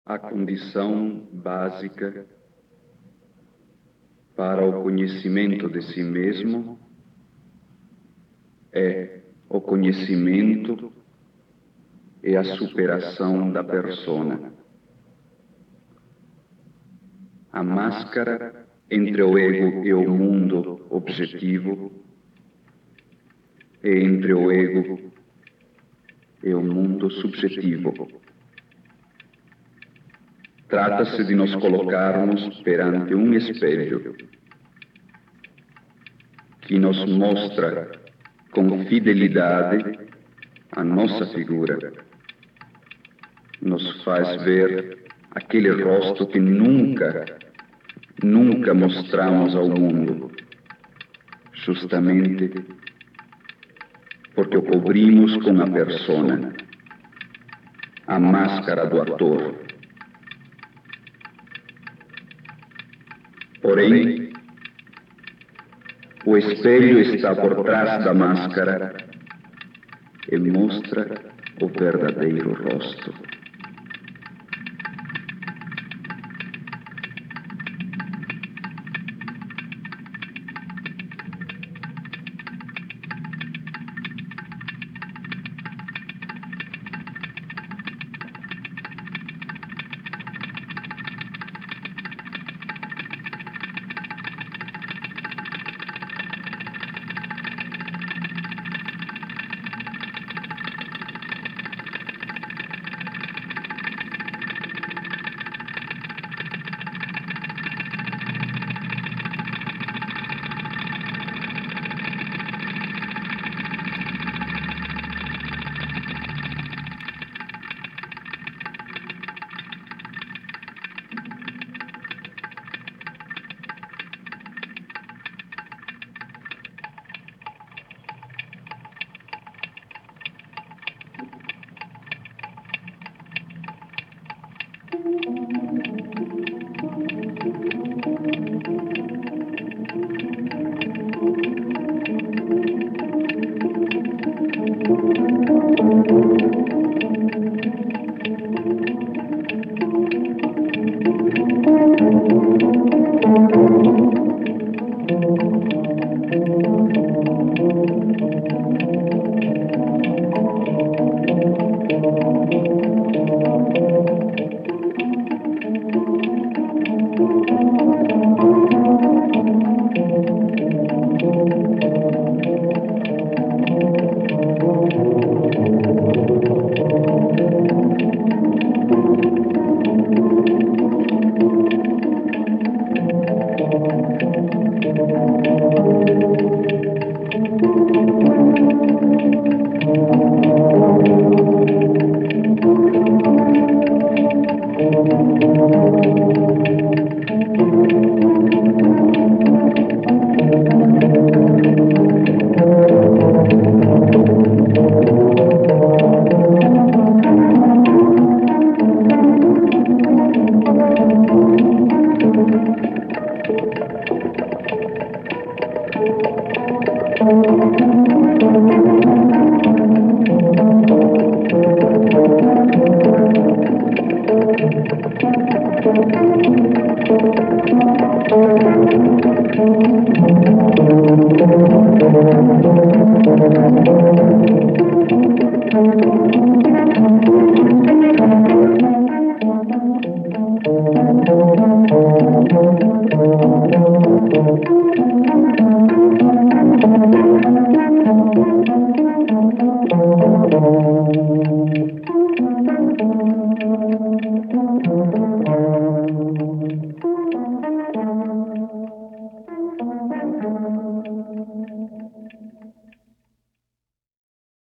A condição básica para o conhecimento de si mesmo é o conhecimento e a superação da persona. A máscara entre o ego e o mundo objetivo e entre o ego e o mundo subjetivo. Trata-se de nos colocarmos perante um espelho que nos mostra com fidelidade a nossa figura, nos faz ver aquele rosto que nunca mostramos ao mundo, justamente porque o cobrimos com a persona, a máscara do ator. Porém, o espelho está por trás da máscara e mostra o verdadeiro rosto.